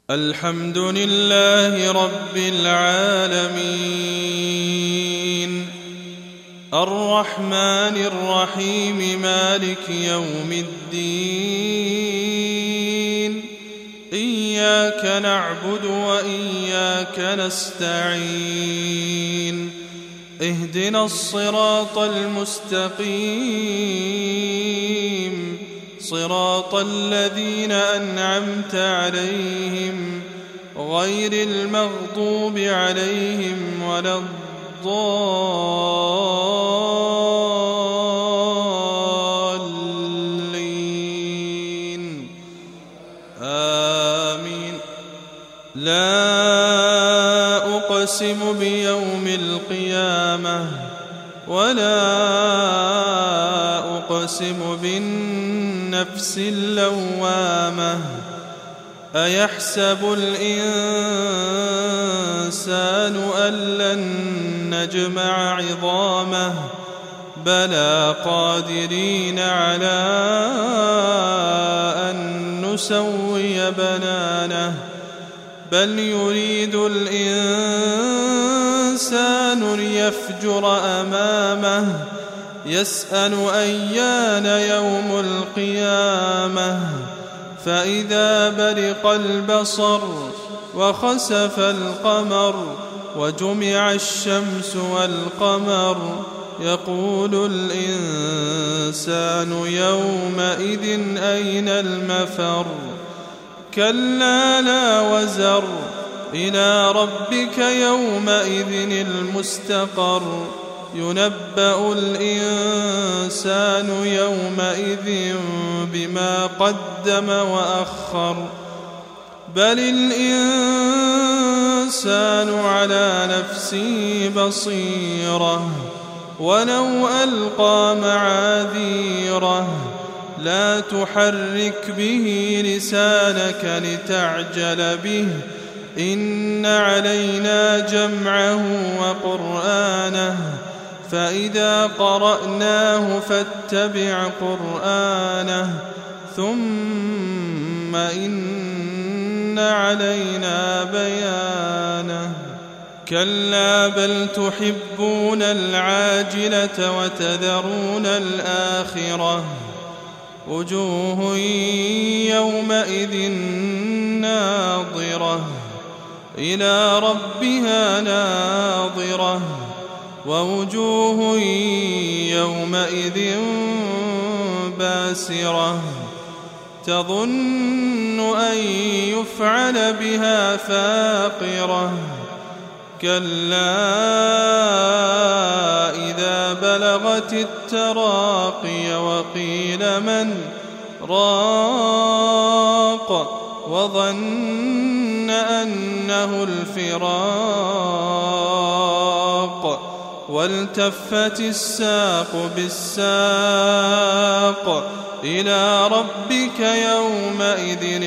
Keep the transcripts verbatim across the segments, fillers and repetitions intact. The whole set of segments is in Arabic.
الحمد لله رب العالمين الرحمن الرحيم مالك يوم الدين إياك نعبد وإياك نستعين اهدنا الصراط المستقيم صراط الذين أنعمت عليهم غير المغضوب عليهم ولا الضالين آمين. لا أقسم بيوم القيامة ولا أقسم بالنفس اللوامة أيحسب الإنسان أن لن نجمع عظامه بلى قادرين على أن نسوي بنانه بل يريد الإنسان ليفجر أمامه يسأل أيان يوم القيامة فإذا برق البصر وخسف القمر وجمع الشمس والقمر يقول الإنسان يومئذ أين المفر كلا لا وزر إلى ربك يومئذ المستقر ينبأ الإنسان يومئذ بما قدم وأخر بل الإنسان على نفسه بصيرة ولو ألقى معاذيره لا تحرك به لسانك لتعجل به إن علينا جمعه وقرآنه فإذا قرأناه فاتبع قرآنه ثم إن علينا بيانه كلا بل تحبون العاجلة وتذرون الآخرة وجوه يومئذ ناظرة إلى ربها ناظرة ووجوه يومئذ باسرة تظن أن يفعل بها فاقرة كلا إذا بلغت التراقي وقيل من راق وظن أنه الفراق والتفت الساق بالساق إلى ربك يومئذ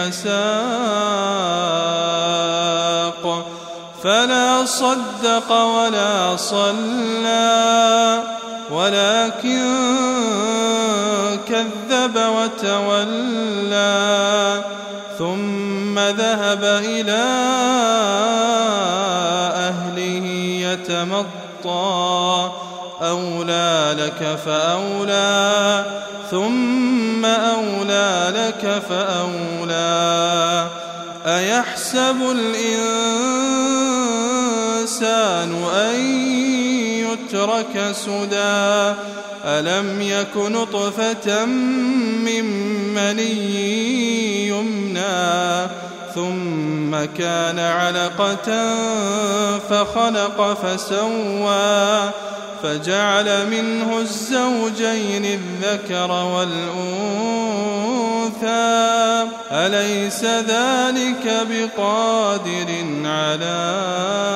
المساق فلا صدق ولا صلى ولكن كذب وتولى ثم ذهب إلى أهله يتمطى أولى لك فأولى ثم أولى لك فأولى أيحسب الإنسان أن يترك سدى ألم يك نطفة من مني يمنى ثم كان علقة فخلق فسوى فجعل منه الزوجين الذكر والأنثى أليس ذلك بقادر على